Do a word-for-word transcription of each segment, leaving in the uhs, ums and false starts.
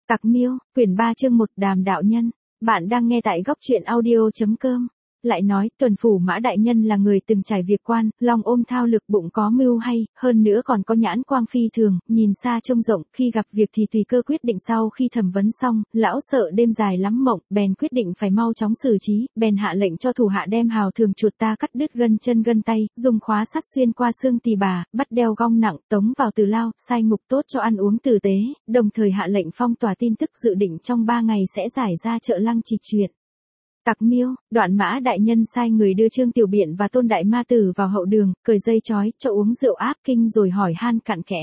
Tặc Miêu, quyển ba chương một Đàm đạo nhân. Bạn đang nghe tại góc truyện audio chấm com. Lại nói, tuần phủ Mã đại nhân là người từng trải việc quan, lòng ôm thao lực bụng có mưu hay, hơn nữa còn có nhãn quang phi thường, nhìn xa trông rộng, khi gặp việc thì tùy cơ quyết định. Sau khi thẩm vấn xong, lão sợ đêm dài lắm mộng, bèn quyết định phải mau chóng xử trí, bèn hạ lệnh cho thủ hạ đem hào thường chuột ta cắt đứt gân chân gân tay, dùng khóa sắt xuyên qua xương tỳ bà, bắt đeo gong nặng, tống vào từ lao, sai ngục tốt cho ăn uống tử tế, đồng thời hạ lệnh phong tỏa tin tức dự định trong ba ngày sẽ giải ra chợ Lăng Trịch chuyện. Tặc Miêu, đoạn Mã đại nhân sai người đưa Trương Tiểu Biện và Tôn Đại Ma Tử vào hậu đường, cởi dây trói, cho uống rượu áp kinh rồi hỏi han cặn kẽ.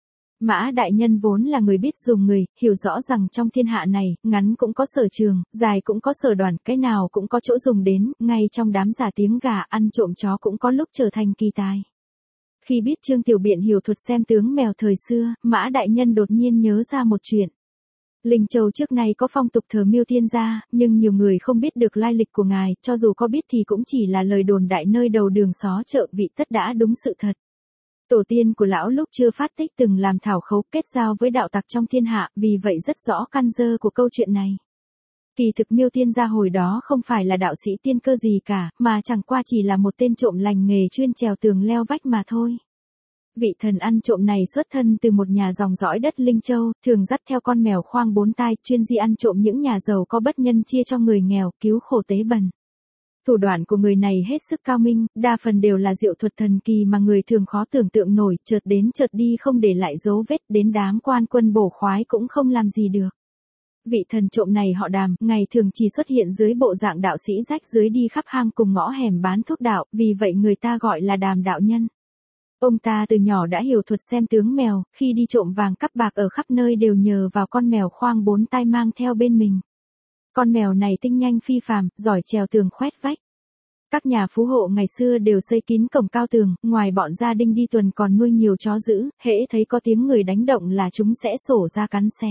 Mã đại nhân vốn là người biết dùng người, hiểu rõ rằng trong thiên hạ này, ngắn cũng có sở trường, dài cũng có sở đoàn, cái nào cũng có chỗ dùng đến, ngay trong đám giả tiếng gà ăn trộm chó cũng có lúc trở thành kỳ tài. Khi biết Trương Tiểu Biện hiểu thuật xem tướng mèo thời xưa, Mã đại nhân đột nhiên nhớ ra một chuyện. Linh Châu trước nay có phong tục thờ Miêu Tiên gia, nhưng nhiều người không biết được lai lịch của ngài, cho dù có biết thì cũng chỉ là lời đồn đại nơi đầu đường xó chợ vị tất đã đúng sự thật. Tổ tiên của lão lúc chưa phát tích từng làm thảo khấu kết giao với đạo tặc trong thiên hạ, vì vậy rất rõ căn dơ của câu chuyện này. Kỳ thực Miêu Tiên gia hồi đó không phải là đạo sĩ tiên cơ gì cả, mà chẳng qua chỉ là một tên trộm lành nghề chuyên trèo tường leo vách mà thôi. Vị thần ăn trộm này xuất thân từ một nhà dòng dõi đất Linh Châu, thường dắt theo con mèo khoang bốn tai, chuyên di ăn trộm những nhà giàu có bất nhân chia cho người nghèo, cứu khổ tế bần. Thủ đoạn của người này hết sức cao minh, đa phần đều là diệu thuật thần kỳ mà người thường khó tưởng tượng nổi, chợt đến chợt đi không để lại dấu vết, đến đám quan quân bổ khoái cũng không làm gì được. Vị thần trộm này họ Đàm, ngày thường chỉ xuất hiện dưới bộ dạng đạo sĩ rách rưới đi khắp hang cùng ngõ hẻm bán thuốc đạo, vì vậy người ta gọi là Đàm đạo nhân. Ông ta từ nhỏ đã hiểu thuật xem tướng mèo, khi đi trộm vàng cắp bạc ở khắp nơi đều nhờ vào con mèo khoang bốn tai mang theo bên mình. Con mèo này tinh nhanh phi phàm, giỏi trèo tường khoét vách. Các nhà phú hộ ngày xưa đều xây kín cổng cao tường, ngoài bọn gia đình đi tuần còn nuôi nhiều chó dữ, hễ thấy có tiếng người đánh động là chúng sẽ sổ ra cắn xé.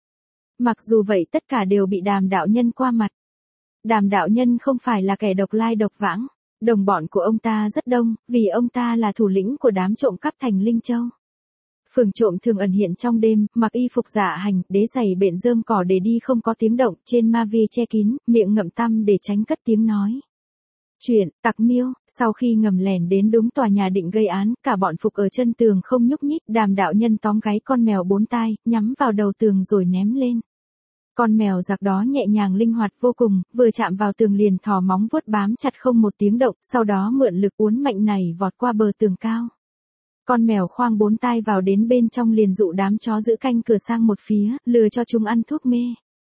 Mặc dù vậy tất cả đều bị Đàm đạo nhân qua mặt. Đàm đạo nhân không phải là kẻ độc lai độc vãng. Đồng bọn của ông ta rất đông, vì ông ta là thủ lĩnh của đám trộm cắp thành Linh Châu. Phường trộm thường ẩn hiện trong đêm, mặc y phục dạ hành, đế giày bện rơm cỏ để đi không có tiếng động, trên ma vi che kín, miệng ngậm tăm để tránh cất tiếng nói. Chuyện, Tặc Miêu, sau khi ngầm lẻn đến đúng tòa nhà định gây án, cả bọn phục ở chân tường không nhúc nhích, Đàm đạo nhân tóm gáy con mèo bốn tai, nhắm vào đầu tường rồi ném lên. Con mèo giặc đó nhẹ nhàng linh hoạt vô cùng, vừa chạm vào tường liền thò móng vuốt bám chặt không một tiếng động, sau đó mượn lực uốn mạnh nảy vọt qua bờ tường cao. Con mèo khoang bốn tai vào đến bên trong liền dụ đám chó giữ canh cửa sang một phía, lừa cho chúng ăn thuốc mê.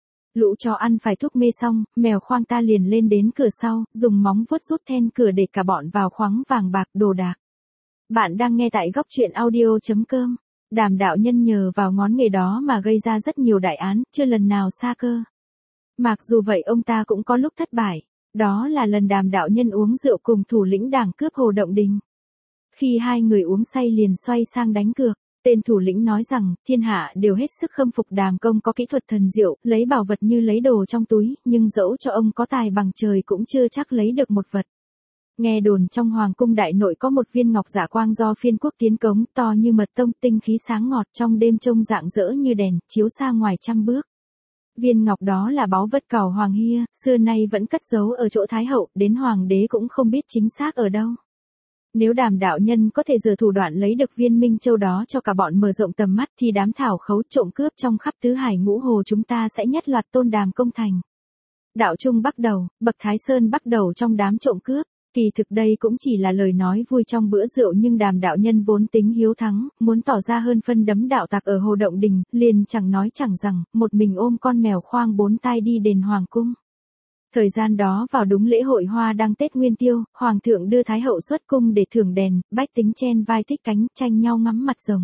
Lũ chó ăn phải thuốc mê xong, mèo khoang ta liền lên đến cửa sau, dùng móng vuốt rút then cửa để cả bọn vào khoáng vàng bạc đồ đạc. Bạn đang nghe tại góc truyện audio chấm com. Đàm đạo nhân nhờ vào ngón nghề đó mà gây ra rất nhiều đại án, chưa lần nào xa cơ. Mặc dù vậy ông ta cũng có lúc thất bại. Đó là lần Đàm đạo nhân uống rượu cùng thủ lĩnh đảng cướp Hồ Động Đình. Khi hai người uống say liền xoay sang đánh cược. Tên thủ lĩnh nói rằng, thiên hạ đều hết sức khâm phục Đàm công có kỹ thuật thần diệu, lấy bảo vật như lấy đồ trong túi, nhưng dẫu cho ông có tài bằng trời cũng chưa chắc lấy được một vật. Nghe đồn trong hoàng cung đại nội có một viên ngọc dạ quang do phiên quốc tiến cống, to như mật tông, tinh khí sáng ngọt, trong đêm trông rạng rỡ như đèn, chiếu xa ngoài trăm bước. Viên ngọc đó là báu vật cảo hoàng hia, xưa nay vẫn cất giấu ở chỗ thái hậu, đến hoàng đế cũng không biết chính xác ở đâu. Nếu Đàm đạo nhân có thể giở thủ đoạn lấy được viên minh châu đó cho cả bọn mở rộng tầm mắt thì đám thảo khấu trộm cướp trong khắp tứ hải ngũ hồ chúng ta sẽ nhất loạt tôn Đàm công thành. Đạo trung bắt đầu, bậc Thái Sơn bắt đầu trong đám trộm cướp. Kỳ thực đây cũng chỉ là lời nói vui trong bữa rượu, nhưng Đàm đạo nhân vốn tính hiếu thắng, muốn tỏ ra hơn phân đấm đạo tặc ở Hồ Động Đình, liền chẳng nói chẳng rằng, một mình ôm con mèo khoang bốn tai đi đền hoàng cung. Thời gian đó vào đúng lễ hội hoa đăng Tết Nguyên Tiêu, hoàng thượng đưa thái hậu xuất cung để thưởng đèn, bách tính chen vai thích cánh, tranh nhau ngắm mặt rồng.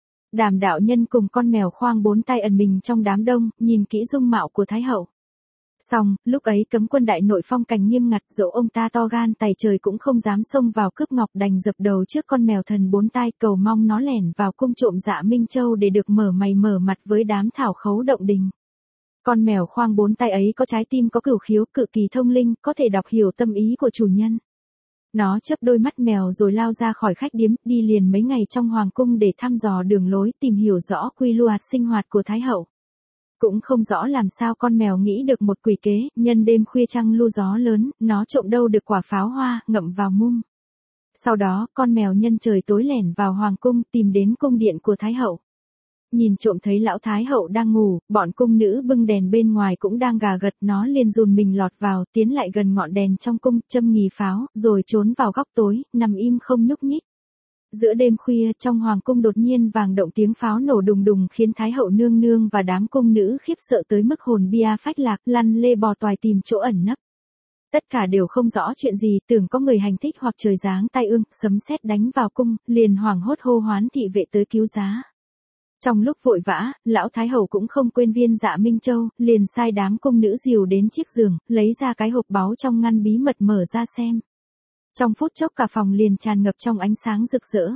Đàm đạo nhân cùng con mèo khoang bốn tai ẩn mình trong đám đông, nhìn kỹ dung mạo của thái hậu. Xong, lúc ấy cấm quân đại nội phong cảnh nghiêm ngặt, dẫu ông ta to gan tày trời cũng không dám xông vào cướp ngọc, đành dập đầu trước con mèo thần bốn tai, cầu mong nó lẻn vào cung trộm dạ Minh Châu để được mở mày mở mặt với đám thảo khấu Động Đình. Con mèo khoang bốn tai ấy có trái tim có cửu khiếu, cực kỳ thông linh, có thể đọc hiểu tâm ý của chủ nhân. Nó chớp đôi mắt mèo rồi lao ra khỏi khách điếm, đi liền mấy ngày trong hoàng cung để thăm dò đường lối, tìm hiểu rõ quy luật sinh hoạt của thái hậu. Cũng không rõ làm sao con mèo nghĩ được một quỷ kế, nhân đêm khuya trăng lu gió lớn, nó trộm đâu được quả pháo hoa, ngậm vào mum. Sau đó, con mèo nhân trời tối lẻn vào hoàng cung, tìm đến cung điện của Thái hậu. Nhìn trộm thấy lão Thái hậu đang ngủ, bọn cung nữ bưng đèn bên ngoài cũng đang gà gật, nó liền dùn mình lọt vào, tiến lại gần ngọn đèn trong cung, châm nghì pháo, rồi trốn vào góc tối, nằm im không nhúc nhích. Giữa đêm khuya, trong hoàng cung đột nhiên vang động tiếng pháo nổ đùng đùng khiến Thái hậu nương nương và đám cung nữ khiếp sợ tới mức hồn bia phách lạc, lăn lê bò toài tìm chỗ ẩn nấp. Tất cả đều không rõ chuyện gì, tưởng có người hành thích hoặc trời giáng tai ương, sấm sét đánh vào cung, liền hoảng hốt hô hoán thị vệ tới cứu giá. Trong lúc vội vã, lão Thái hậu cũng không quên viên Dạ Minh Châu, liền sai đám cung nữ dìu đến chiếc giường, lấy ra cái hộp báu trong ngăn bí mật mở ra xem. Trong phút chốc cả phòng liền tràn ngập trong ánh sáng rực rỡ.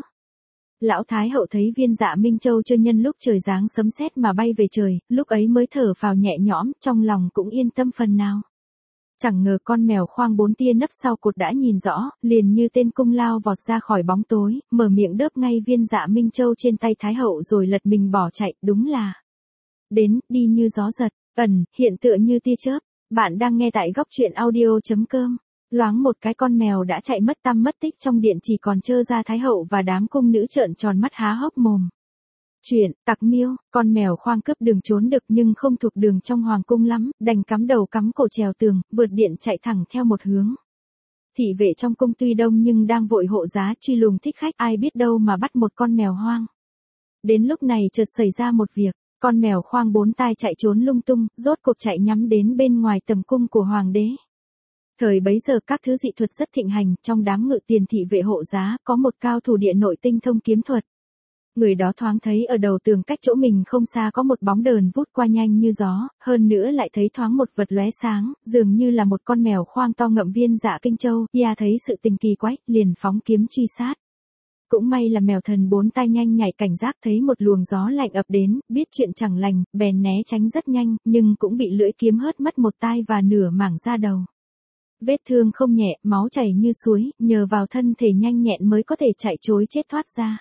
Lão Thái hậu thấy viên Dạ Minh Châu chơi nhân lúc trời giáng sấm sét mà bay về trời, lúc ấy mới thở phào nhẹ nhõm, trong lòng cũng yên tâm phần nào. Chẳng ngờ con mèo khoang bốn tia nấp sau cột đã nhìn rõ, liền như tên cung lao vọt ra khỏi bóng tối, mở miệng đớp ngay viên Dạ Minh Châu trên tay Thái hậu rồi lật mình bỏ chạy, đúng là đến, đi như gió giật, ẩn, hiện tựa như tia chớp. Bạn đang nghe tại góc truyện audio chấm com. Loáng một cái con mèo đã chạy mất tăm mất tích trong điện, chỉ còn trơ ra Thái hậu và đám cung nữ trợn tròn mắt há hốc mồm. Chuyện, tặc miêu, con mèo khoang cướp đường trốn được nhưng không thuộc đường trong hoàng cung lắm, đành cắm đầu cắm cổ trèo tường, vượt điện chạy thẳng theo một hướng. Thị vệ trong cung tuy đông nhưng đang vội hộ giá truy lùng thích khách, ai biết đâu mà bắt một con mèo hoang. Đến lúc này chợt xảy ra một việc, con mèo khoang bốn tai chạy trốn lung tung, rốt cuộc chạy nhắm đến bên ngoài tầm cung của hoàng đế. Thời bấy giờ các thứ dị thuật rất thịnh hành, trong đám ngự tiền thị vệ hộ giá, có một cao thủ địa nội tinh thông kiếm thuật. Người đó thoáng thấy ở đầu tường cách chỗ mình không xa có một bóng đờn vút qua nhanh như gió, hơn nữa lại thấy thoáng một vật lóe sáng, dường như là một con mèo khoang to ngậm viên Dạ Kinh Châu, ya thấy sự tình kỳ quái, liền phóng kiếm truy sát. Cũng may là mèo thần bốn tai nhanh nhạy cảnh giác thấy một luồng gió lạnh ập đến, biết chuyện chẳng lành, bèn né tránh rất nhanh, nhưng cũng bị lưỡi kiếm hớt mất một tai và nửa mảng da đầu. Vết thương không nhẹ, máu chảy như suối, nhờ vào thân thể nhanh nhẹn mới có thể chạy trối chết thoát ra.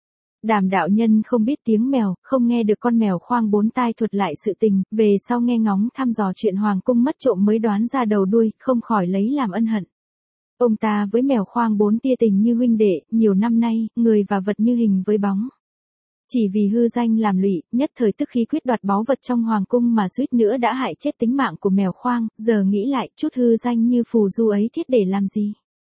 Đàm đạo nhân không biết tiếng mèo, không nghe được con mèo khoang bốn tai thuật lại sự tình, về sau nghe ngóng thăm dò chuyện hoàng cung mất trộm mới đoán ra đầu đuôi, không khỏi lấy làm ân hận. Ông ta với mèo khoang bốn tia tình như huynh đệ, nhiều năm nay, người và vật như hình với bóng. Chỉ vì hư danh làm lụy, nhất thời tức khí quyết đoạt báu vật trong hoàng cung mà suýt nữa đã hại chết tính mạng của mèo khoang, giờ nghĩ lại chút hư danh như phù du ấy thiết để làm gì.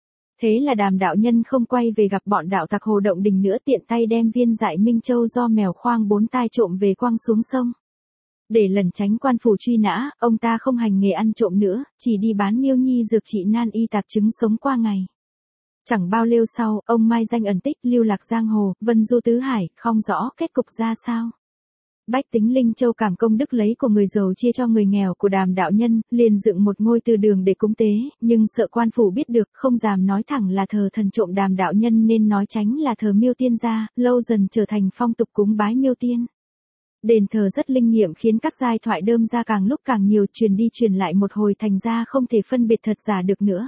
Thế là đàm đạo nhân không quay về gặp bọn đạo tặc Hồ Động Đình nữa, tiện tay đem viên Dạ Minh Châu do mèo khoang bốn tai trộm về quăng xuống sông. Để lẩn tránh quan phủ truy nã, ông ta không hành nghề ăn trộm nữa, chỉ đi bán miêu nhi dược trị nan y tạp chứng sống qua ngày. Chẳng bao lâu sau, ông mai danh ẩn tích, lưu lạc giang hồ, vân du tứ hải, không rõ kết cục ra sao. Bách tính Linh Châu cảm công đức lấy của người giàu chia cho người nghèo của đàm đạo nhân, liền dựng một ngôi từ đường để cúng tế, nhưng sợ quan phủ biết được, không dám nói thẳng là thờ thần trộm đàm đạo nhân nên nói tránh là thờ miêu tiên gia, lâu dần trở thành phong tục cúng bái miêu tiên. Đền thờ rất linh nghiệm khiến các giai thoại đơm ra càng lúc càng nhiều, truyền đi truyền lại một hồi thành ra không thể phân biệt thật giả được nữa.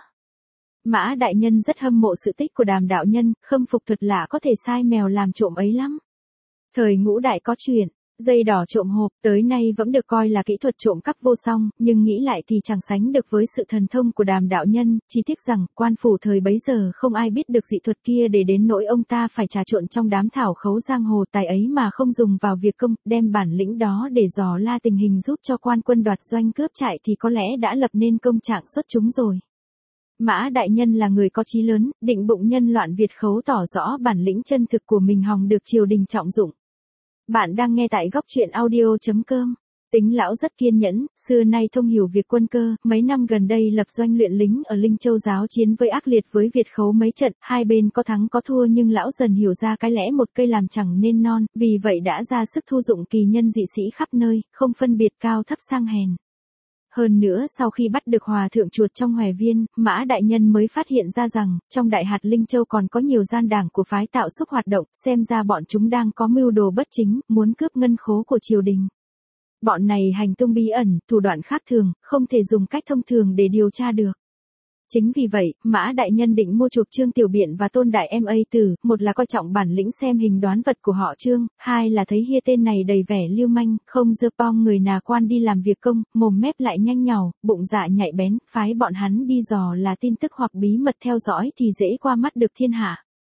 Mã đại nhân rất hâm mộ sự tích của đàm đạo nhân, khâm phục thuật lạ có thể sai mèo làm trộm ấy lắm. Thời ngũ đại có chuyện, dây đỏ trộm hộp, tới nay vẫn được coi là kỹ thuật trộm cắp vô song, nhưng nghĩ lại thì chẳng sánh được với sự thần thông của đàm đạo nhân, chỉ tiếc rằng, quan phủ thời bấy giờ không ai biết được dị thuật kia để đến nỗi ông ta phải trà trộn trong đám thảo khấu giang hồ, tài ấy mà không dùng vào việc công, đem bản lĩnh đó để dò la tình hình giúp cho quan quân đoạt doanh cướp trại thì có lẽ đã lập nên công trạng xuất chúng rồi. Mã đại nhân là người có chí lớn, định bụng nhân loạn Việt khấu tỏ rõ bản lĩnh chân thực của mình hòng được triều đình trọng dụng. Bạn đang nghe tại góc truyện audio chấm com. Tính lão rất kiên nhẫn, xưa nay thông hiểu việc quân cơ, mấy năm gần đây lập doanh luyện lính ở Linh Châu giáo chiến với ác liệt với Việt khấu mấy trận, hai bên có thắng có thua nhưng lão dần hiểu ra cái lẽ một cây làm chẳng nên non, vì vậy đã ra sức thu dụng kỳ nhân dị sĩ khắp nơi, không phân biệt cao thấp sang hèn. Hơn nữa sau khi bắt được hòa thượng chuột trong Hòe Viên, Mã đại nhân mới phát hiện ra rằng, trong đại hạt Linh Châu còn có nhiều gian đảng của phái Tạo Xúc hoạt động, xem ra bọn chúng đang có mưu đồ bất chính, muốn cướp ngân khố của triều đình. Bọn này hành tung bí ẩn, thủ đoạn khác thường, không thể dùng cách thông thường để điều tra được. Chính vì vậy, Mã Đại Nhân định mua chuộc Trương Tiểu Biện và Tôn Đại Em A Tử, một là coi trọng bản lĩnh xem hình đoán vật của họ Trương, hai là thấy hia tên này đầy vẻ lưu manh, không dơ pong người nà quan đi làm việc công, mồm mép lại nhanh nhảu, bụng dạ nhạy bén, phái bọn hắn đi dò là tin tức hoặc bí mật theo dõi thì dễ qua mắt được thiên hạ.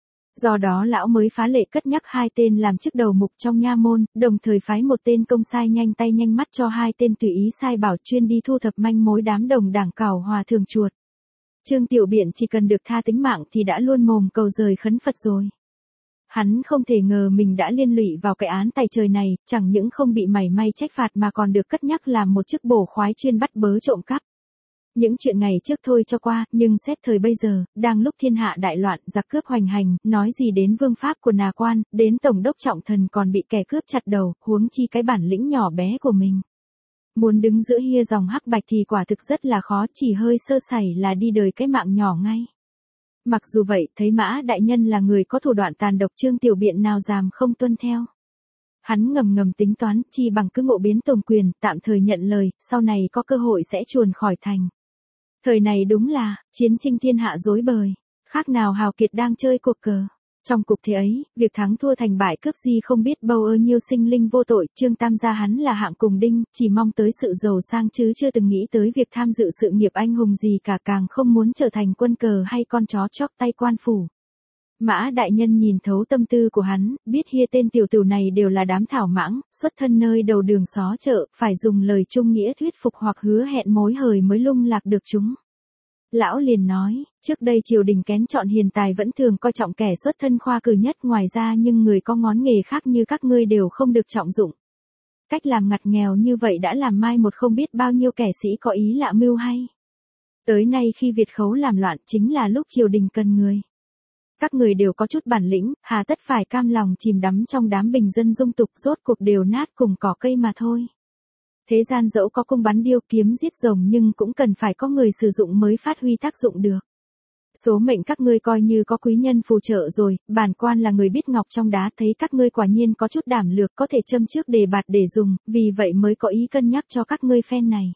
Do đó lão mới phá lệ cất nhắc hai tên làm chức đầu mục trong nha môn, đồng thời phái một tên công sai nhanh tay nhanh mắt cho hai tên tùy ý sai bảo chuyên đi thu thập manh mối đám đồng đảng cào hòa thường chuột. Trương Tiểu Biện chỉ cần được tha tính mạng thì đã luôn mồm cầu rời khấn Phật rồi. Hắn không thể ngờ mình đã liên lụy vào cái án tày trời này, chẳng những không bị mảy may trách phạt mà còn được cất nhắc làm một chức bổ khoái chuyên bắt bớ trộm cắp. Những chuyện ngày trước thôi cho qua, nhưng xét thời bây giờ, đang lúc thiên hạ đại loạn, giặc cướp hoành hành, nói gì đến vương pháp của nà quan, đến tổng đốc trọng thần còn bị kẻ cướp chặt đầu, huống chi cái bản lĩnh nhỏ bé của mình. Muốn đứng giữa hia dòng hắc bạch thì quả thực rất là khó, chỉ hơi sơ sẩy là đi đời cái mạng nhỏ ngay. Mặc dù vậy, thấy Mã Đại Nhân là người có thủ đoạn tàn độc, Trương Tiểu Biện nào dám không tuân theo. Hắn ngầm ngầm tính toán, chi bằng cứ ngộ biến tòng quyền, tạm thời nhận lời, sau này có cơ hội sẽ chuồn khỏi thành. Thời này đúng là, chiến tranh thiên hạ rối bời, khác nào hào kiệt đang chơi cuộc cờ. Trong cục thế ấy, việc thắng thua thành bại cướp gì không biết bao ơ nhiêu sinh linh vô tội, Trương Tam gia hắn là hạng cùng đinh, chỉ mong tới sự giàu sang chứ chưa từng nghĩ tới việc tham dự sự nghiệp anh hùng gì cả, càng không muốn trở thành quân cờ hay con chó chóc tay quan phủ. Mã Đại Nhân nhìn thấu tâm tư của hắn, biết hia tên tiểu tử này đều là đám thảo mãng, xuất thân nơi đầu đường xó chợ, phải dùng lời trung nghĩa thuyết phục hoặc hứa hẹn mối hời mới lung lạc được chúng. Lão liền nói, trước đây triều đình kén chọn hiền tài vẫn thường coi trọng kẻ xuất thân khoa cử nhất, ngoài ra nhưng người có ngón nghề khác như các ngươi đều không được trọng dụng. Cách làm ngặt nghèo như vậy đã làm mai một không biết bao nhiêu kẻ sĩ có ý lạ mưu hay. Tới nay khi Việt khấu làm loạn chính là lúc triều đình cần người. Các người đều có chút bản lĩnh, hà tất phải cam lòng chìm đắm trong đám bình dân dung tục, rốt cuộc đều nát cùng cỏ cây mà thôi. Thế gian dẫu có cung bắn điêu kiếm giết rồng nhưng cũng cần phải có người sử dụng mới phát huy tác dụng được. Số mệnh các ngươi coi như có quý nhân phù trợ rồi, bản quan là người biết ngọc trong đá, thấy các ngươi quả nhiên có chút đảm lược, có thể châm trước đề bạt để dùng, vì vậy mới có ý cân nhắc cho các ngươi phen này.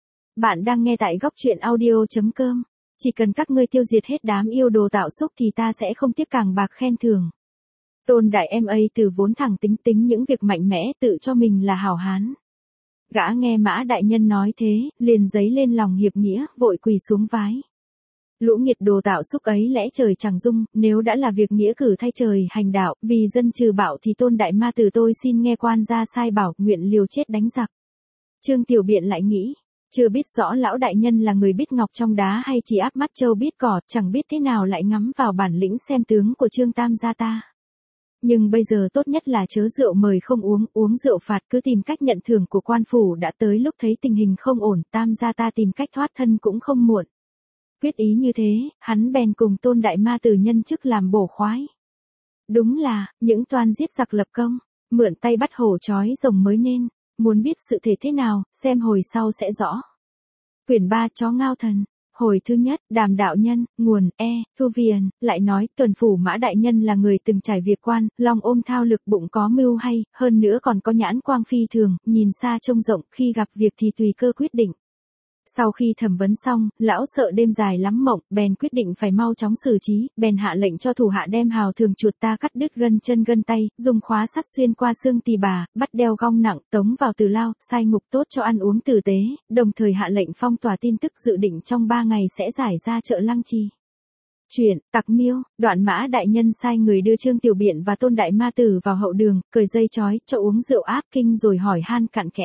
Bạn đang nghe tại góc truyện audio chấm com. Chỉ cần các ngươi tiêu diệt hết đám yêu đồ tạo xúc thì ta sẽ không tiếc càng bạc khen thưởng. Tôn Đại Em A Tử vốn thẳng tính tính những việc mạnh mẽ, tự cho mình là hảo hán. Gã nghe Mã Đại Nhân nói thế, liền dấy lên lòng hiệp nghĩa, vội quỳ xuống vái. Lũ nghiệt đồ tạo xúc ấy lẽ trời chẳng dung, nếu đã là việc nghĩa cử thay trời hành đạo, vì dân trừ bạo thì Tôn Đại Ma Tử tôi xin nghe quan ra sai bảo, nguyện liều chết đánh giặc. Trương Tiểu Biện lại nghĩ, chưa biết rõ lão đại nhân là người biết ngọc trong đá hay chỉ áp mắt trâu biết cỏ, chẳng biết thế nào lại ngắm vào bản lĩnh xem tướng của Trương Tam gia ta. Nhưng bây giờ tốt nhất là chớ rượu mời không uống, uống rượu phạt, cứ tìm cách nhận thưởng của quan phủ, đã tới lúc thấy tình hình không ổn, Tam gia ta tìm cách thoát thân cũng không muộn. Quyết ý như thế, hắn bèn cùng Tôn Đại Ma Tử nhân chức làm bổ khoái. Đúng là, những toan giết giặc lập công, mượn tay bắt hổ trói rồng mới nên. Muốn biết sự thể thế nào, xem hồi sau sẽ rõ. Quyển ba Chó Ngao Thần. Hồi thứ nhất, Đàm Đạo Nhân, nguồn, E, Thu Viền, lại nói, tuần phủ Mã Đại Nhân là người từng trải việc quan, lòng ôm thao lực, bụng có mưu hay, hơn nữa còn có nhãn quang phi thường, nhìn xa trông rộng, khi gặp việc thì tùy cơ quyết định. Sau khi thẩm vấn xong, lão sợ đêm dài lắm mộng, bèn quyết định phải mau chóng xử trí, bèn hạ lệnh cho thủ hạ đem hào thường chuột ta cắt đứt gân chân gân tay, dùng khóa sắt xuyên qua xương tỳ bà, bắt đeo gong nặng, tống vào tử lao, sai ngục tốt cho ăn uống tử tế, đồng thời hạ lệnh phong tỏa tin tức dự định trong ba ngày sẽ giải ra chợ Lăng Trì. Chuyện, tặc miêu, Đoạn Mã Đại Nhân sai người đưa Trương Tiểu Biện và Tôn Đại Ma Tử vào hậu đường, cởi dây trói, cho uống rượu áp kinh rồi hỏi han cặn kẽ.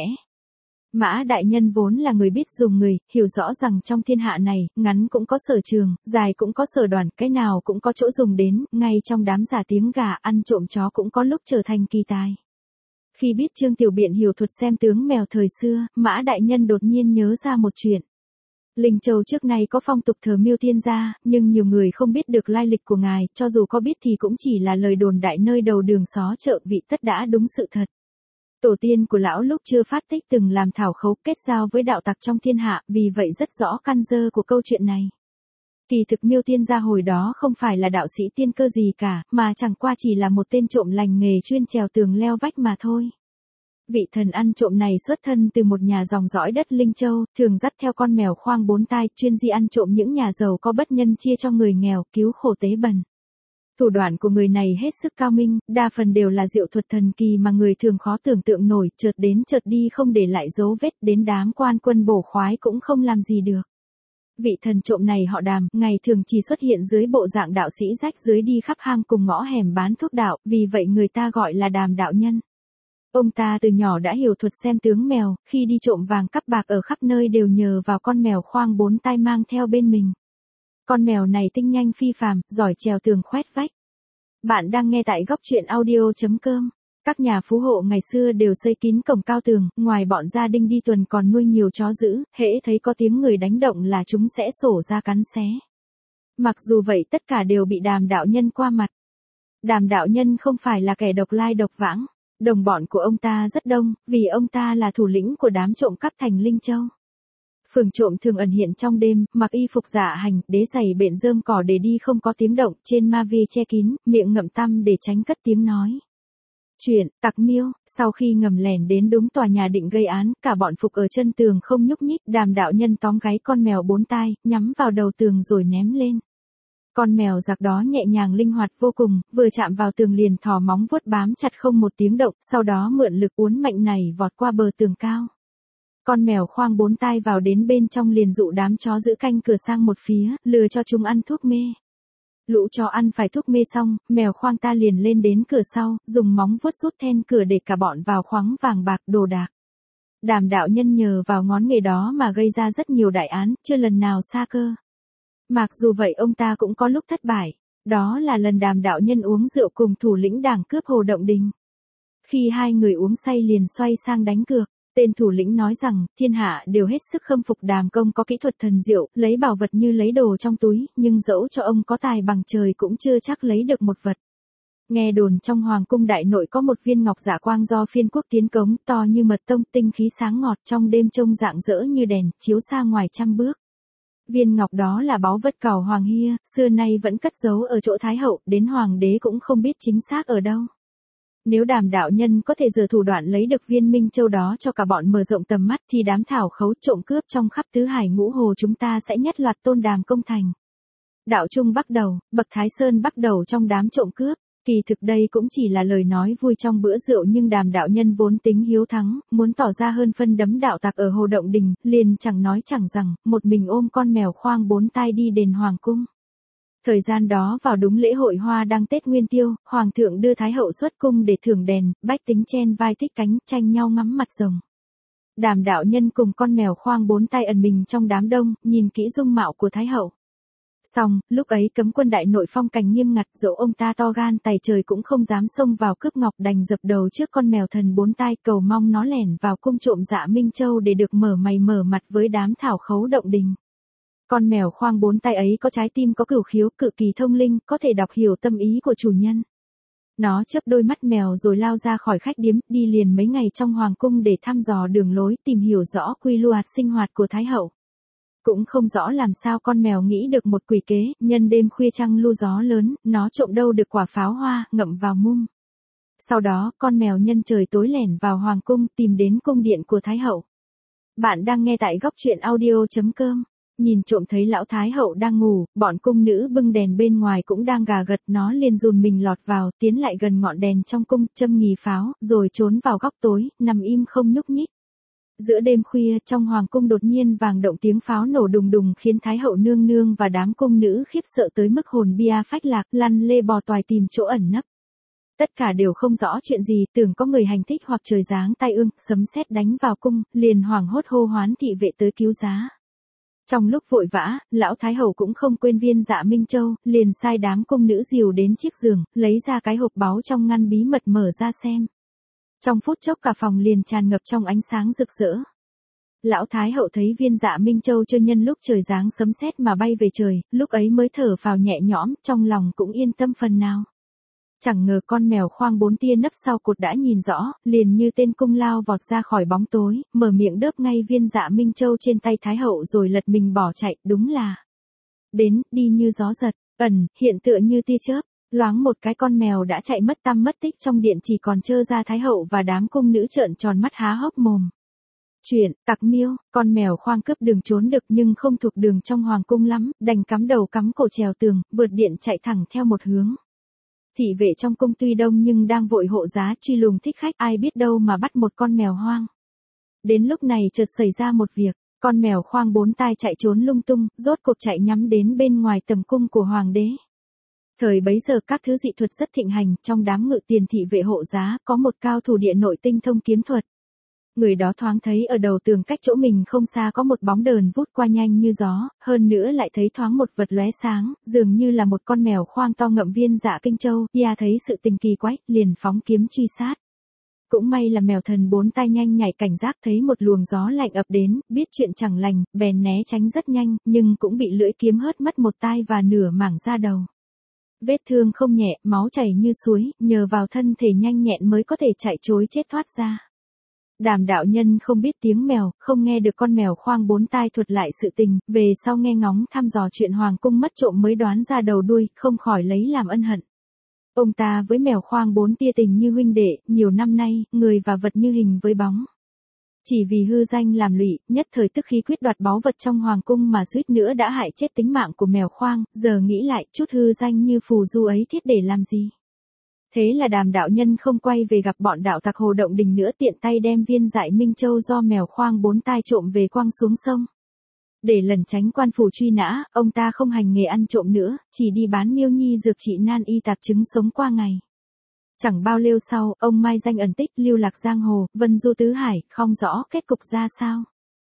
Mã Đại Nhân vốn là người biết dùng người, hiểu rõ rằng trong thiên hạ này, ngắn cũng có sở trường, dài cũng có sở đoàn, cái nào cũng có chỗ dùng đến, ngay trong đám giả tiếng gà ăn trộm chó cũng có lúc trở thành kỳ tài. Khi biết Trương Tiểu Biện hiểu thuật xem tướng mèo thời xưa, Mã Đại Nhân đột nhiên nhớ ra một chuyện. Linh Châu trước nay có phong tục thờ Miêu Tiên gia, nhưng nhiều người không biết được lai lịch của ngài, cho dù có biết thì cũng chỉ là lời đồn đại nơi đầu đường xó chợ, vị tất đã đúng sự thật. Tổ tiên của lão lúc chưa phát tích từng làm thảo khấu kết giao với đạo tặc trong thiên hạ, vì vậy rất rõ căn dơ của câu chuyện này. Kỳ thực Miêu Tiên gia hồi đó không phải là đạo sĩ tiên cơ gì cả, mà chẳng qua chỉ là một tên trộm lành nghề chuyên trèo tường leo vách mà thôi. Vị thần ăn trộm này xuất thân từ một nhà dòng dõi đất Linh Châu, thường dắt theo con mèo khoang bốn tai, chuyên di ăn trộm những nhà giàu có bất nhân chia cho người nghèo, cứu khổ tế bần. Thủ đoạn của người này hết sức cao minh, đa phần đều là diệu thuật thần kỳ mà người thường khó tưởng tượng nổi, chợt đến chợt đi không để lại dấu vết, đến đám quan quân bổ khoái cũng không làm gì được. Vị thần trộm này họ Đàm, ngày thường chỉ xuất hiện dưới bộ dạng đạo sĩ rách dưới đi khắp hang cùng ngõ hẻm bán thuốc đạo, vì vậy người ta gọi là Đàm đạo nhân. Ông ta từ nhỏ đã hiểu thuật xem tướng mèo, khi đi trộm vàng cắp bạc ở khắp nơi đều nhờ vào con mèo khoang bốn tai mang theo bên mình. Con mèo này tinh nhanh phi phàm, giỏi trèo tường khoét vách. Bạn đang nghe tại góc truyện audio chấm com. Các nhà phú hộ ngày xưa đều xây kín cổng cao tường, ngoài bọn gia đình đi tuần còn nuôi nhiều chó dữ, hễ thấy có tiếng người đánh động là chúng sẽ sổ ra cắn xé. Mặc dù vậy tất cả đều bị Đàm đạo nhân qua mặt. Đàm đạo nhân không phải là kẻ độc lai độc vãng, đồng bọn của ông ta rất đông, vì ông ta là thủ lĩnh của đám trộm cắp thành Linh Châu. Phường trộm thường ẩn hiện trong đêm, mặc y phục dạ hành, đế giày bện rơm cỏ để đi không có tiếng động, trên ma vi che kín, miệng ngậm tăm để tránh cất tiếng nói. Chuyện, tặc miêu, sau khi ngầm lẻn đến đúng tòa nhà định gây án, cả bọn phục ở chân tường không nhúc nhích, Đàm đạo nhân tóm gáy con mèo bốn tai, nhắm vào đầu tường rồi ném lên. Con mèo giặc đó nhẹ nhàng linh hoạt vô cùng, vừa chạm vào tường liền thò móng vuốt bám chặt không một tiếng động, sau đó mượn lực uốn mạnh này vọt qua bờ tường cao. Con mèo khoang bốn tai vào đến bên trong liền dụ đám chó giữ canh cửa sang một phía, lừa cho chúng ăn thuốc mê. Lũ chó ăn phải thuốc mê xong, mèo khoang ta liền lên đến cửa sau, dùng móng vuốt rút then cửa để cả bọn vào khoáng vàng bạc đồ đạc. Đàm đạo nhân nhờ vào ngón nghề đó mà gây ra rất nhiều đại án, chưa lần nào xa cơ. Mặc dù vậy ông ta cũng có lúc thất bại, đó là lần Đàm đạo nhân uống rượu cùng thủ lĩnh đảng cướp Hồ Động Đình. Khi hai người uống say liền xoay sang đánh cược. Tên thủ lĩnh nói rằng, thiên hạ đều hết sức khâm phục Đàm công có kỹ thuật thần diệu, lấy bảo vật như lấy đồ trong túi, nhưng dẫu cho ông có tài bằng trời cũng chưa chắc lấy được một vật. Nghe đồn trong hoàng cung đại nội có một viên ngọc dạ quang do phiên quốc tiến cống, to như mật tông, tinh khí sáng ngọt, trong đêm trông rạng rỡ như đèn, chiếu xa ngoài trăm bước. Viên ngọc đó là báu vật cào hoàng hia, xưa nay vẫn cất giấu ở chỗ Thái hậu, đến hoàng đế cũng không biết chính xác ở đâu. Nếu Đàm đạo nhân có thể giở thủ đoạn lấy được viên minh châu đó cho cả bọn mở rộng tầm mắt thì đám thảo khấu trộm cướp trong khắp tứ hải ngũ hồ chúng ta sẽ nhất loạt tôn Đàm công thành. Đạo Trung bắt đầu, bậc Thái Sơn bắt đầu trong đám trộm cướp. Kỳ thực đây cũng chỉ là lời nói vui trong bữa rượu, nhưng Đàm đạo nhân vốn tính hiếu thắng, muốn tỏ ra hơn phân đấm đạo tặc ở Hồ Động Đình, liền chẳng nói chẳng rằng, một mình ôm con mèo khoang bốn tai đi đền hoàng cung. Thời gian đó vào đúng lễ hội hoa đăng Tết Nguyên Tiêu, Hoàng thượng đưa Thái hậu xuất cung để thưởng đèn, bách tính chen vai thích cánh, tranh nhau ngắm mặt rồng. Đàm đạo nhân cùng con mèo khoang bốn tai ẩn mình trong đám đông, nhìn kỹ dung mạo của Thái hậu. Xong, lúc ấy cấm quân đại nội phong cảnh nghiêm ngặt, dẫu ông ta to gan tày trời cũng không dám xông vào cướp ngọc, đành dập đầu trước con mèo thần bốn tai, cầu mong nó lẻn vào cung trộm Dạ Minh Châu để được mở mày mở mặt với đám thảo khấu Động Đình. Con mèo khoang bốn tai ấy có trái tim có cửu khiếu, cực kỳ thông linh, có thể đọc hiểu tâm ý của chủ nhân. Nó chớp đôi mắt mèo rồi lao ra khỏi khách điếm, đi liền mấy ngày trong hoàng cung để thăm dò đường lối, tìm hiểu rõ quy luật sinh hoạt của Thái hậu. Cũng không rõ làm sao con mèo nghĩ được một quỷ kế, nhân đêm khuya trăng lu gió lớn, nó trộm đâu được quả pháo hoa, ngậm vào mum. Sau đó, con mèo nhân trời tối lẻn vào hoàng cung, tìm đến cung điện của Thái hậu. Bạn đang nghe tại góc truyện audio chấm com. Nhìn trộm thấy lão Thái hậu đang ngủ, bọn cung nữ bưng đèn bên ngoài cũng đang gà gật, nó liền dùn mình lọt vào, tiến lại gần ngọn đèn trong cung, châm nghì pháo, rồi trốn vào góc tối, nằm im không nhúc nhích. Giữa đêm khuya, trong hoàng cung đột nhiên vang động tiếng pháo nổ đùng đùng, khiến Thái hậu nương nương và đám cung nữ khiếp sợ tới mức hồn bia phách lạc, lăn lê bò toài tìm chỗ ẩn nấp. Tất cả đều không rõ chuyện gì, tưởng có người hành thích hoặc trời giáng tai ương, sấm sét đánh vào cung, liền hoảng hốt hô hoán thị vệ tới cứu giá. Trong lúc vội vã, lão Thái hậu cũng không quên viên Dạ Minh Châu, liền sai đám cung nữ dìu đến chiếc giường, lấy ra cái hộp báu trong ngăn bí mật mở ra xem. Trong phút chốc cả phòng liền tràn ngập trong ánh sáng rực rỡ. Lão Thái hậu thấy viên Dạ Minh Châu chưa nhân lúc trời giáng sấm sét mà bay về trời, lúc ấy mới thở phào nhẹ nhõm, trong lòng cũng yên tâm phần nào. Chẳng ngờ con mèo khoang bốn tia nấp sau cột đã nhìn rõ, liền như tên cung lao vọt ra khỏi bóng tối, mở miệng đớp ngay viên Dạ Minh Châu trên tay Thái hậu rồi lật mình bỏ chạy, đúng là đến, đi như gió giật, ẩn, hiện tựa như tia chớp. Loáng một cái con mèo đã chạy mất tăm mất tích trong điện, chỉ còn trơ ra Thái hậu và đám cung nữ trợn tròn mắt há hốc mồm. Chuyện, tặc miêu, con mèo khoang cướp đường trốn được nhưng không thuộc đường trong hoàng cung lắm, đành cắm đầu cắm cổ trèo tường, vượt điện chạy thẳng theo một hướng. Thị vệ trong cung tuy đông nhưng đang vội hộ giá truy lùng thích khách, ai biết đâu mà bắt một con mèo hoang. Đến lúc này chợt xảy ra một việc, con mèo khoang bốn tai chạy trốn lung tung, rốt cuộc chạy nhắm đến bên ngoài tầm cung của hoàng đế. Thời bấy giờ các thứ dị thuật rất thịnh hành, trong đám ngự tiền thị vệ hộ giá có một cao thủ địa nội tinh thông kiếm thuật. Người đó thoáng thấy ở đầu tường cách chỗ mình không xa có một bóng đờn vút qua nhanh như gió, hơn nữa lại thấy thoáng một vật lóe sáng, dường như là một con mèo khoang to ngậm viên dạ kinh châu, ya thấy sự tình kỳ quái, liền phóng kiếm truy sát. Cũng may là mèo thần bốn tai nhanh nhạy cảnh giác thấy một luồng gió lạnh ập đến, biết chuyện chẳng lành, bèn né tránh rất nhanh, nhưng cũng bị lưỡi kiếm hớt mất một tai và nửa mảng da đầu. Vết thương không nhẹ, máu chảy như suối, nhờ vào thân thể nhanh nhẹn mới có thể chạy trối chết thoát ra. Đàm đạo nhân không biết tiếng mèo, không nghe được con mèo khoang bốn tai thuật lại sự tình, về sau nghe ngóng thăm dò chuyện hoàng cung mất trộm mới đoán ra đầu đuôi, không khỏi lấy làm ân hận. Ông ta với mèo khoang bốn tia tình như huynh đệ, nhiều năm nay, người và vật như hình với bóng. Chỉ vì hư danh làm lụy, nhất thời tức khí quyết đoạt báu vật trong hoàng cung mà suýt nữa đã hại chết tính mạng của mèo khoang, giờ nghĩ lại chút hư danh như phù du ấy thiết để làm gì. Thế là Đàm đạo nhân không quay về gặp bọn đạo tặc Hồ Động Đình nữa, tiện tay đem viên Dại Minh Châu do mèo khoang bốn tai trộm về quăng xuống sông. Để lẩn tránh quan phủ truy nã, ông ta không hành nghề ăn trộm nữa, chỉ đi bán miêu nhi dược trị nan y tạp chứng sống qua ngày. Chẳng bao lâu sau, ông mai danh ẩn tích, lưu lạc giang hồ, vân du tứ hải, không rõ kết cục ra sao.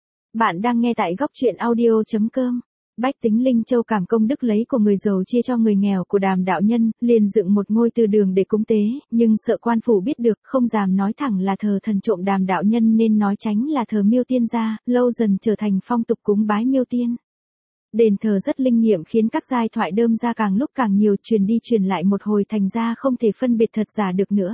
Bạn đang nghe tại góc truyện audio chấm com. Bách tính Linh Châu cảm công đức lấy của người giàu chia cho người nghèo của Đàm đạo nhân, liền dựng một ngôi từ đường để cúng tế, nhưng sợ quan phủ biết được, không dám nói thẳng là thờ thần trộm Đàm đạo nhân nên nói tránh là thờ miêu tiên gia, lâu dần trở thành phong tục cúng bái miêu tiên. Đền thờ rất linh nghiệm khiến các giai thoại đơm ra càng lúc càng nhiều, truyền đi truyền lại một hồi thành ra không thể phân biệt thật giả được nữa.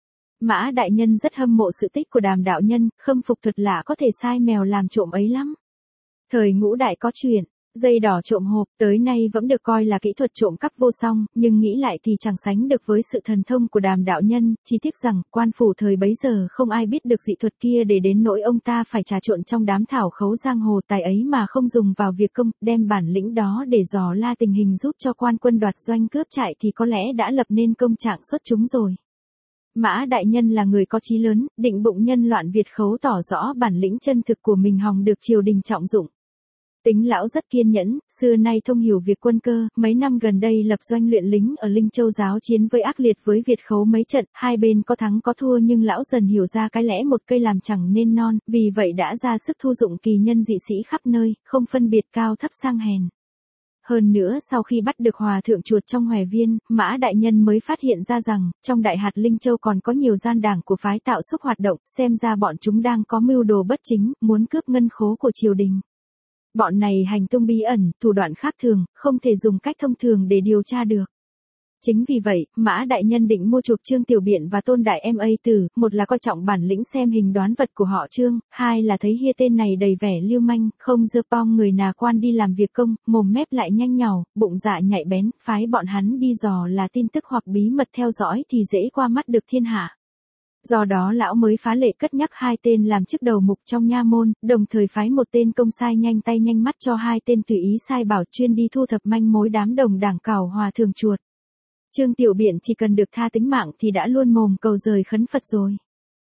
Mã đại nhân rất hâm mộ sự tích của Đàm đạo nhân, khâm phục thuật lạ có thể sai mèo làm trộm ấy lắm. Thời Ngũ Đại có chuyện, dây đỏ trộm hộp, tới nay vẫn được coi là kỹ thuật trộm cắp vô song, nhưng nghĩ lại thì chẳng sánh được với sự thần thông của Đàm đạo nhân, chỉ tiếc rằng, quan phủ thời bấy giờ không ai biết được dị thuật kia để đến nỗi ông ta phải trà trộn trong đám thảo khấu giang hồ tài ấy mà không dùng vào việc công, đem bản lĩnh đó để dò la tình hình giúp cho quan quân đoạt doanh cướp trại thì có lẽ đã lập nên công trạng xuất chúng rồi. Mã đại nhân là người có chí lớn, định bụng nhân loạn Việt khấu tỏ rõ bản lĩnh chân thực của mình hòng được triều đình trọng dụng. Tính lão rất kiên nhẫn, xưa nay thông hiểu việc quân cơ, mấy năm gần đây lập doanh luyện lính ở Linh Châu giáo chiến với ác liệt với Việt khấu mấy trận, hai bên có thắng có thua nhưng lão dần hiểu ra cái lẽ một cây làm chẳng nên non, vì vậy đã ra sức thu dụng kỳ nhân dị sĩ khắp nơi, không phân biệt cao thấp sang hèn. Hơn nữa sau khi bắt được hòa thượng chuột trong Hòe Viên, Mã đại nhân mới phát hiện ra rằng, trong đại hạt Linh Châu còn có nhiều gian đảng của phái Tạo Xúc hoạt động, xem ra bọn chúng đang có mưu đồ bất chính, muốn cướp ngân khố của triều đình. Bọn này hành tung bí ẩn, thủ đoạn khác thường, không thể dùng cách thông thường để điều tra được. Chính vì vậy, Mã đại nhân định mua chuộc Trương Tiểu Biện và Tôn Đại Em A Tử, một là coi trọng bản lĩnh xem hình đoán vật của họ Trương, hai là thấy hia tên này đầy vẻ lưu manh, không dơ pong người nà quan đi làm việc công, mồm mép lại nhanh nhảu, bụng dạ nhạy bén, phái bọn hắn đi dò là tin tức hoặc bí mật theo dõi thì dễ qua mắt được thiên hạ. Do đó lão mới phá lệ cất nhắc hai tên làm chức đầu mục trong nha môn, đồng thời phái một tên công sai nhanh tay nhanh mắt cho hai tên tùy ý sai bảo chuyên đi thu thập manh mối đám đồng đảng cào hòa thường chuột. Trương Tiểu Biện chỉ cần được tha tính mạng thì đã luôn mồm cầu rời khấn Phật rồi.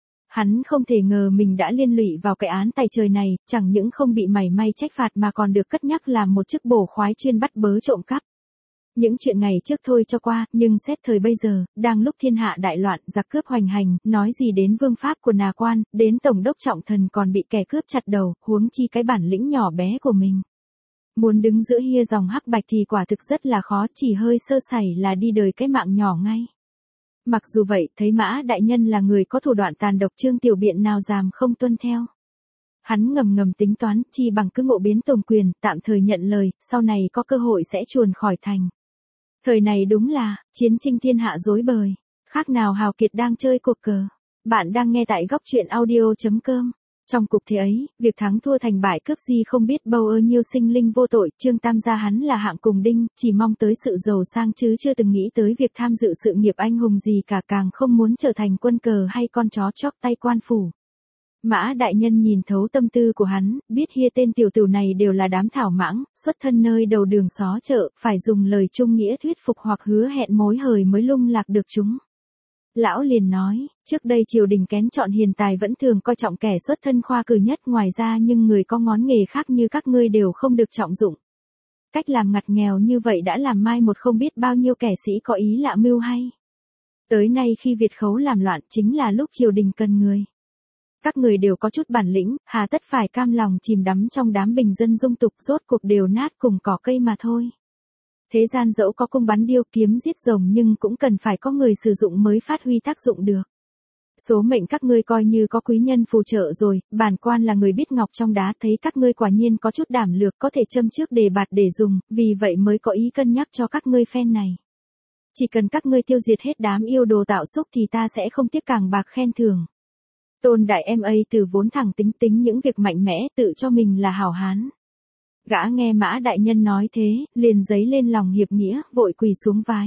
Hắn không thể ngờ mình đã liên lụy vào cái án tày trời này, chẳng những không bị mảy may trách phạt mà còn được cất nhắc làm một chức bổ khoái chuyên bắt bớ trộm cắp. Những chuyện ngày trước thôi cho qua, nhưng xét thời bây giờ, đang lúc thiên hạ đại loạn, giặc cướp hoành hành, nói gì đến vương pháp của nà quan, đến tổng đốc trọng thần còn bị kẻ cướp chặt đầu, huống chi cái bản lĩnh nhỏ bé của mình. Muốn đứng giữa hia dòng hắc bạch thì quả thực rất là khó, chỉ hơi sơ sẩy là đi đời cái mạng nhỏ ngay. Mặc dù vậy, thấy Mã đại nhân là người có thủ đoạn tàn độc, Trương Tiểu Biện nào dám không tuân theo. Hắn ngầm ngầm tính toán, chi bằng cứ ngộ biến tòng quyền, tạm thời nhận lời, sau này có cơ hội sẽ chuồn khỏi thành. Thời này đúng là, chiến tranh thiên hạ rối bời, khác nào hào kiệt đang chơi cuộc cờ. Bạn đang nghe tại góc truyện audio chấm com. Trong cục thế ấy, việc thắng thua thành bại cước gì không biết bao ơ nhiêu sinh linh vô tội, Trương Tam gia hắn là hạng cùng đinh, chỉ mong tới sự giàu sang chứ chưa từng nghĩ tới việc tham dự sự nghiệp anh hùng gì cả, càng không muốn trở thành quân cờ hay con chó chóc tay quan phủ. Mã đại nhân nhìn thấu tâm tư của hắn, biết hia tên tiểu tử này đều là đám thảo mãng, xuất thân nơi đầu đường xó chợ, phải dùng lời trung nghĩa thuyết phục hoặc hứa hẹn mối hời mới lung lạc được chúng. Lão liền nói, trước đây triều đình kén chọn hiền tài vẫn thường coi trọng kẻ xuất thân khoa cử nhất, ngoài ra nhưng người có ngón nghề khác như các ngươi đều không được trọng dụng. Cách làm ngặt nghèo như vậy đã làm mai một không biết bao nhiêu kẻ sĩ có ý lạ mưu hay. Tới nay khi Việt khấu làm loạn chính là lúc triều đình cần người. Các người đều có chút bản lĩnh, hà tất phải cam lòng chìm đắm trong đám bình dân dung tục, rốt cuộc đều nát cùng cỏ cây mà thôi. Thế gian dẫu có cung bắn điêu kiếm giết rồng nhưng cũng cần phải có người sử dụng mới phát huy tác dụng được. Số mệnh các ngươi coi như có quý nhân phù trợ rồi, bản quan là người biết ngọc trong đá, thấy các ngươi quả nhiên có chút đảm lược, có thể châm trước đề bạt để dùng, vì vậy mới có ý cân nhắc cho các ngươi phen này. Chỉ cần các ngươi tiêu diệt hết đám yêu đồ tạo xúc thì ta sẽ không tiếc càng bạc khen thưởng. Tôn đại em ấy từ vốn thẳng tính tính những việc mạnh mẽ, tự cho mình là hảo hán. Gã nghe Mã đại nhân nói thế, liền dấy lên lòng hiệp nghĩa, vội quỳ xuống vái.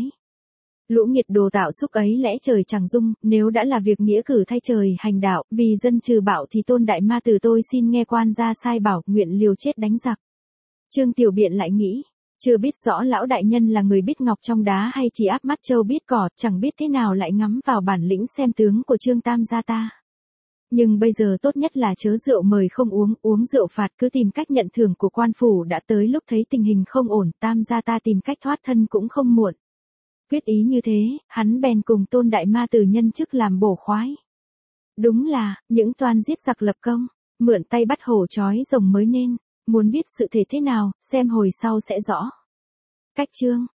Lũ nghiệt đồ tạo xúc ấy lẽ trời chẳng dung, nếu đã là việc nghĩa cử thay trời hành đạo, vì dân trừ bạo thì Tôn đại ma từ tôi xin nghe quan ra sai bảo, nguyện liều chết đánh giặc. Trương Tiểu Biện lại nghĩ, chưa biết rõ lão đại nhân là người biết ngọc trong đá hay chỉ áp mắt trâu biết cỏ, chẳng biết thế nào lại ngắm vào bản lĩnh xem tướng của Trương Tam gia ta. Nhưng bây giờ tốt nhất là chớ rượu mời không uống, uống rượu phạt, cứ tìm cách nhận thưởng của quan phủ, đã tới lúc thấy tình hình không ổn, Tam gia ta tìm cách thoát thân cũng không muộn. Quyết ý như thế, hắn bèn cùng Tôn đại ma từ nhân chức làm bổ khoái. Đúng là, những toan giết giặc lập công, mượn tay bắt hổ trói rồng mới nên, muốn biết sự thể thế nào, xem hồi sau sẽ rõ. Cách chương